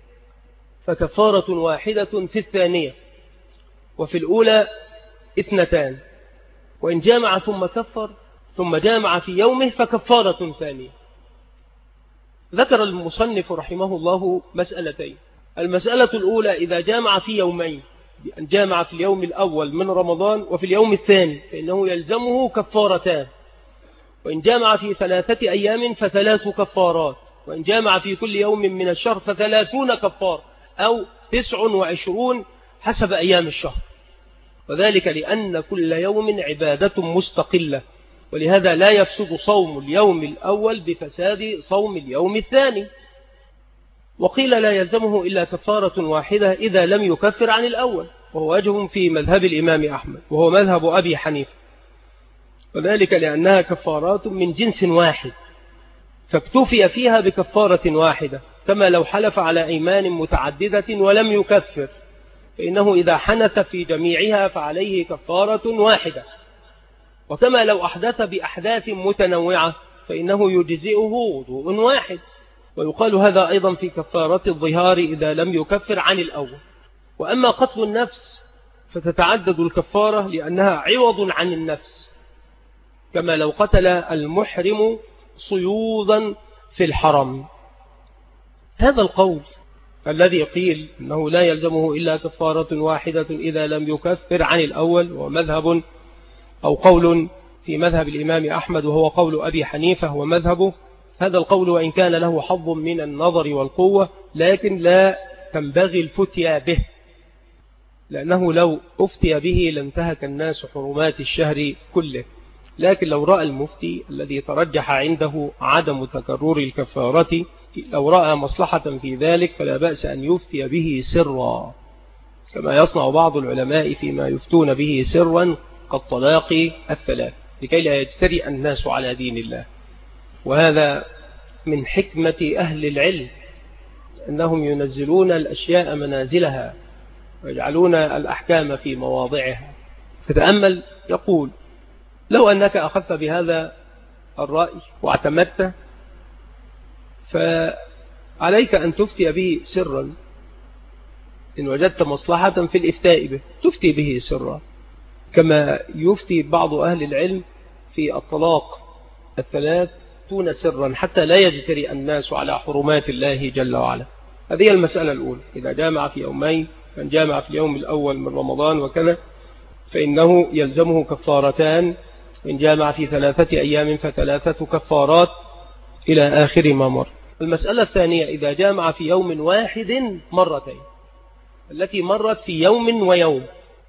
فكفارة واحدة في الثانية، وفي الأولى 2. وإن جامع ثم كفر ثم جامع في يومه فكفارة ثانية. ذكر المصنف رحمه الله مسألتين. المسألة الأولى إذا جامع في يومين، بأن جامع في اليوم الأول من رمضان وفي اليوم الثاني فإنه يلزمه كفارتان. وإن جامع في 3 أيام ف3 كفارات. وإن جامع في كل يوم من الشهر ف30 كفار أو 29 حسب أيام الشهر. وذلك لأن كل يوم عبادة مستقلة، ولهذا لا يفسد صوم اليوم الأول بفساد صوم اليوم الثاني. وقيل لا يلزمه إلا كفارة واحدة إذا لم يكفر عن الأول، وهو وجه في مذهب الإمام أحمد وهو مذهب أبي حنيفة، وذلك لأنها كفارات من جنس واحد فاكتفي فيها بكفارة واحدة، كما لو حلف على أيمان متعددة ولم يكفر فإنه إذا حنث في جميعها فعليه كفارة واحدة. وكما لو أحدث بأحداث متنوعة فإنه يجزئه وضوء واحد. ويقال هذا أيضا في كفارة الظهار إذا لم يكفر عن الأول. وأما قتل النفس فتتعدد الكفارة لأنها عوض عن النفس، كما لو قتل المحرم صيودا في الحرم. هذا القول الذي قيل أنه لا يلزمه إلا كفارة واحدة إذا لم يكفر عن الأول، ومذهب أو قول في مذهب الإمام أحمد وهو قول أبي حنيفة ومذهبه. هذا القول وإن كان له حظ من النظر والقوة لكن لا تنبغي الفتيا به، لأنه لو أفتي به لانتهك الناس حرمات الشهر كله. لكن لو رأى المفتي الذي ترجح عنده عدم تكرر الكفارة، لو رأى مصلحة في ذلك فلا بأس أن يفتي به سرا، كما يصنع بعض العلماء فيما يفتون به سرا كالطلاق 3 لكي لا يجترئ الناس على دين الله. وهذا من حكمة أهل العلم أنهم ينزلون الأشياء منازلها ويجعلون الأحكام في مواضعها. فتأمل، يقول لو أنك أخذت بهذا الرأي واعتمدت فعليك أن تفتي به سرا، إن وجدت مصلحة في الإفتاء به تفتي به سرا، كما يفتي بعض أهل العلم في الطلاق 3 سرا حتى لا يجترئ الناس على حرمات الله جل وعلا. هذه المسألة الأولى. إذا جامع في يومين، من جامع في اليوم الأول من رمضان وكذا فإنه يلزمه كفارتان، إن جامع في 3 أيام ف3 كفارات إلى آخر ما مر. المسألة الثانية إذا جامع في يوم واحد مرتين، التي مرت في يوم ويوم.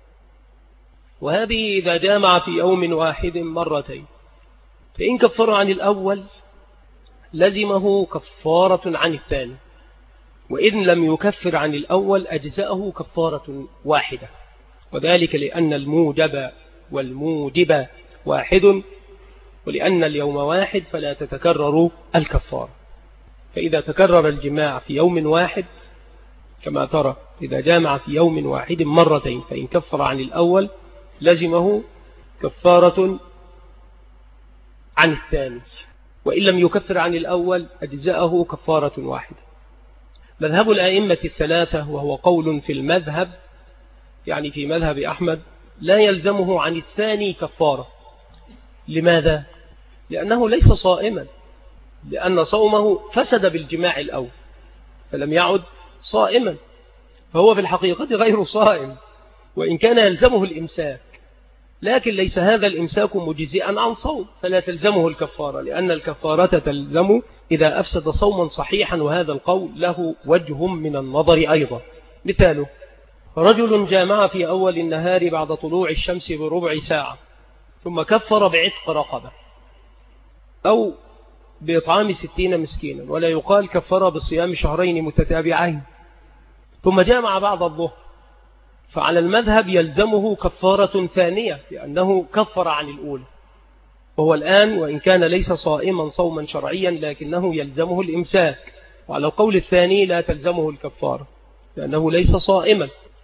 وهذه إذا جامع في يوم واحد مرتين فإن كفر عن الأول لزمه كفارة عن الثاني، وإن لم يكفر عن الأول أجزأه كفارة واحدة، وذلك لأن الموجب والموجب واحد، ولأن اليوم واحد فلا تتكرر الكفارة. فإذا تكرر الجماع في يوم واحد كما ترى إذا جامع في يوم واحد مرتين فإن كفر عن الأول لزمه كفارة عن الثاني، وإن لم يكفر عن الأول أجزأه كفارة واحدة. مذهب الأئمة 3 وهو قول في المذهب، يعني في مذهب أحمد، لا يلزمه عن الثاني كفارة. لماذا؟ لأنه ليس صائما، لأن صومه فسد بالجماع الأول فلم يعد صائما، فهو في الحقيقة غير صائم، وإن كان يلزمه الإمساك، لكن ليس هذا الإمساك مجزئا عن صوم، فلا تلزمه الكفارة، لأن الكفارة تلزم إذا أفسد صوما صحيحا، وهذا القول له وجه من النظر أيضا. مثاله رجل جامع في أول النهار بعد طلوع الشمس بربع ساعة ثم كفر بعتق رقبة أو بإطعام 60 مسكينا، ولا يقال كفر بصيام شهرين متتابعين، ثم جامع بعد الظهر، فعلى المذهب يلزمه كفارة ثانية لأنه كفر عن الأولى، وهو الآن وإن كان ليس صائما صوما شرعيا لكنه يلزمه الإمساك. وعلى القول الثاني لا تلزمه الكفارة لأنه ليس صائما.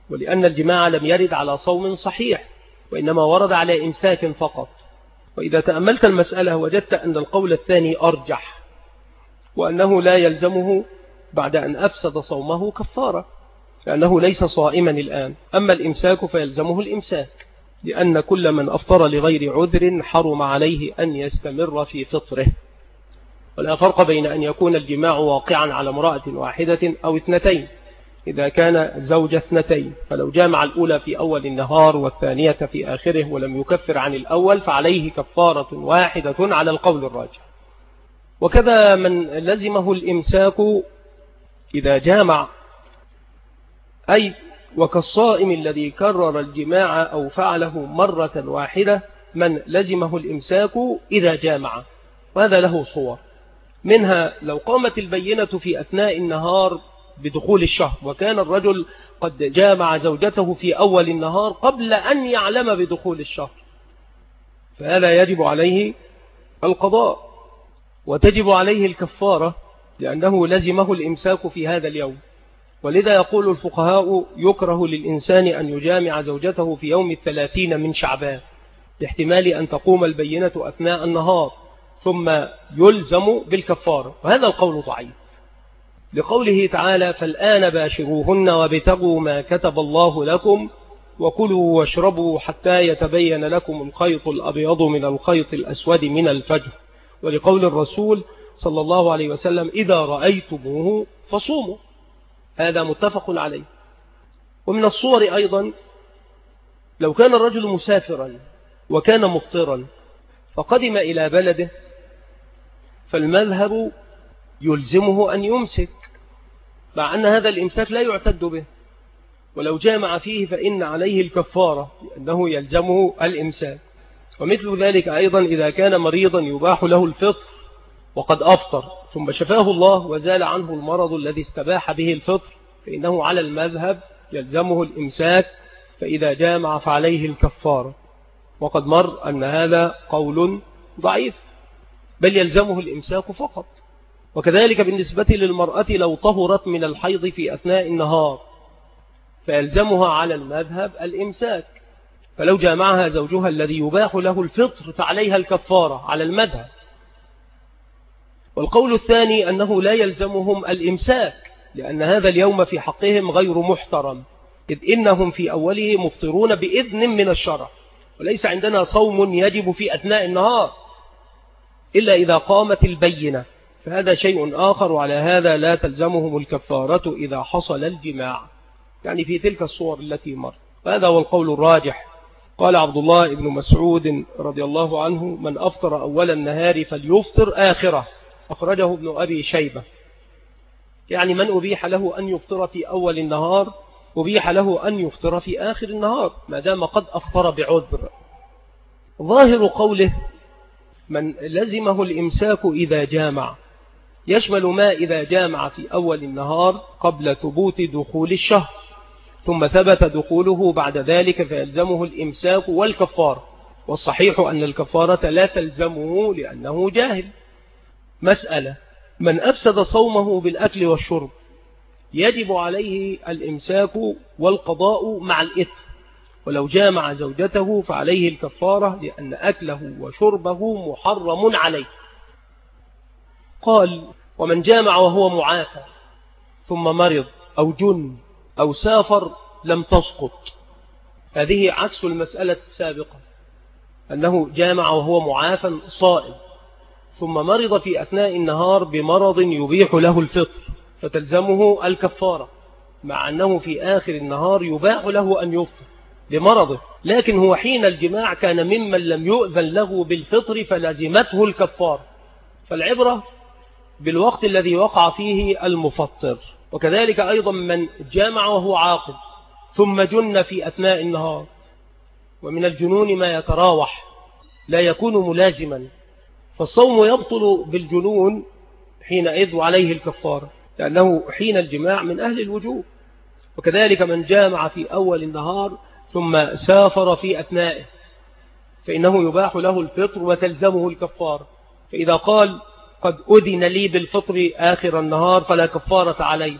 ولأن الجماع لم يرد على صوم صحيح، وإنما ورد على إمساك فقط. وإذا تأملت المسألة وجدت أن القول الثاني أرجح، وأنه لا يلزمه بعد أن أفسد صومه كفارة، لأنه ليس صائما الآن. أما الإمساك فيلزمه الإمساك، لأن كل من أفطر لغير عذر حرم عليه أن يستمر في فطره. ولا فرق بين أن يكون الجماع واقعا على امرأة واحدة أو اثنتين. إذا كان زوجة اثنتين، فلو جامع الأولى في أول النهار والثانية في آخره ولم يكفر عن الأول فعليه كفارة واحدة على القول الراجح. وكذا من لزمه الإمساك إذا جامع، أي وكالصائم الذي كرر الجماع أو فعله مرة واحدة من لزمه الإمساك إذا جامع. وهذا له صور، منها لو قامت البينة في أثناء النهار بدخول الشهر، وكان الرجل قد جامع زوجته في أول النهار قبل أن يعلم بدخول الشهر، فهذا يجب عليه القضاء وتجب عليه الكفارة، لأنه لزمه الإمساك في هذا اليوم. ولذا يقول الفقهاء يكره للإنسان أن يجامع زوجته في يوم 30 من شعبان، لاحتمال أن تقوم البينة أثناء النهار ثم يلزم بالكفارة، وهذا القول ضعيف، لقوله تعالى: فالآن باشروهن وابتغوا ما كتب الله لكم وكلوا واشربوا حتى يتبين لكم الخيط الأبيض من الخيط الأسود من الفجر. ولقول الرسول صلى الله عليه وسلم: إذا رأيتموه فصوموا. هذا متفق عليه. ومن الصور أيضا لو كان الرجل مسافرا وكان مفطرا فقدم إلى بلده، فالمذهب يلزمه أن يمسك، مع أن هذا الإمساك لا يعتد به، ولو جامع فيه فإن عليه الكفارة لأنه يلزمه الإمساك. ومثل ذلك أيضا إذا كان مريضا يباح له الفطر وقد أفطر ثم شفاه الله وزال عنه المرض الذي استباح به الفطر، فإنه على المذهب يلزمه الإمساك، فإذا جامع فعليه الكفارة. وقد مر أن هذا قول ضعيف، بل يلزمه الإمساك فقط. وكذلك بالنسبة للمرأة لو طهرت من الحيض في أثناء النهار فيلزمها على المذهب الإمساك، فلو جامعها زوجها الذي يباح له الفطر فعليها الكفارة على المذهب. والقول الثاني أنه لا يلزمهم الإمساك، لأن هذا اليوم في حقهم غير محترم، إذ إنهم في أوله مفطرون بإذن من الشرع، وليس عندنا صوم يجب في أثناء النهار إلا إذا قامت البينة، فهذا شيء آخر، وعلى هذا لا تلزمهم الكفارة إذا حصل الجماع، يعني في تلك الصور التي مر. وهذا هو القول الراجح. قال عبد الله بن مسعود رضي الله عنه: من أفطر أول النهار فليفطر آخره، أخرجه ابن أبي شيبة. يعني من أبيح له أن يفطر في أول النهار أبيح له أن يفطر في آخر النهار ما دام قد أفطر بعذر. ظاهر قوله من لزمه الإمساك إذا جامع يشمل ما إذا جامع في أول النهار قبل ثبوت دخول الشهر، ثم ثبت دخوله بعد ذلك فيلزمه الإمساك والكفارة. والصحيح أن الكفارة لا تلزمه لأنه جاهل. مسألة: من أفسد صومه بالأكل والشرب يجب عليه الإمساك والقضاء مع الإثم، ولو جامع زوجته فعليه الكفارة لأن أكله وشربه محرم عليه. قال: ومن جامع وهو معافى ثم مرض أو جن أو سافر لم تسقط. هذه عكس المسألة السابقة، أنه جامع وهو معافى صائم ثم مرض في أثناء النهار بمرض يبيح له الفطر فتلزمه الكفارة، مع أنه في آخر النهار يباح له أن يفطر لمرضه، لكن هو حين الجماع كان ممن لم يؤذن له بالفطر فلزمته الكفارة. فالعبرة بالوقت الذي وقع فيه المفطر. وكذلك أيضا من جامع وهو عاقل ثم جن في أثناء النهار، ومن الجنون ما يتراوح لا يكون ملازما، فالصوم يبطل بالجنون حينئذ وعليه الكفارة، لأنه حين الجماع من أهل الوجوب. وكذلك من جامع في أول النهار ثم سافر في أثنائه فإنه يباح له الفطر وتلزمه الكفارة. فإذا قال قد أذن لي بالفطر آخر النهار فلا كفارة عليه،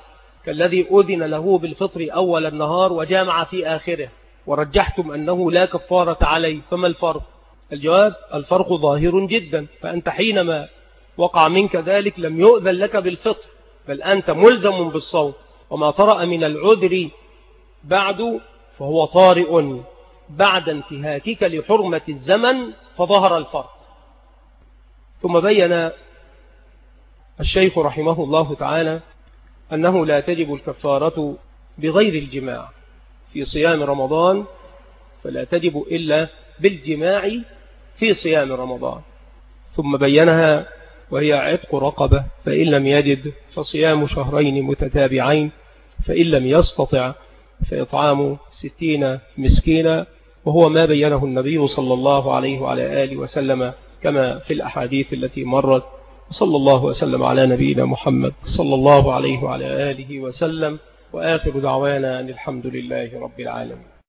كالذي أذن له بالفطر أول النهار وجامع في آخره، ورجحتم أنه لا كفارة عليه، فما الفرق؟ الجواب: الفرق ظاهر جدا. فأنت حينما وقع منك ذلك لم يؤذن لك بالفطر، بل أنت ملزم بالصوم، وما طرأ من العذر بعد فهو طارئ بعد انتهاكك لحرمة الزمن، فظهر الفرق. ثم بين الشيخ رحمه الله تعالى أنه لا تجب الكفارة بغير الجماع في صيام رمضان، فلا تجب إلا بالجماع في صيام رمضان. ثم بينها وهي عتق رقبة، فإن لم يجد فصيام شهرين متتابعين، فإن لم يستطع فإطعام 60 مسكينا، وهو ما بينه النبي صلى الله عليه وعلى آله وسلم كما في الأحاديث التي مرت. صلى الله وسلم على نبينا محمد صلى الله عليه وعلى آله وسلم، وآخر دعوانا أن الحمد لله رب العالمين.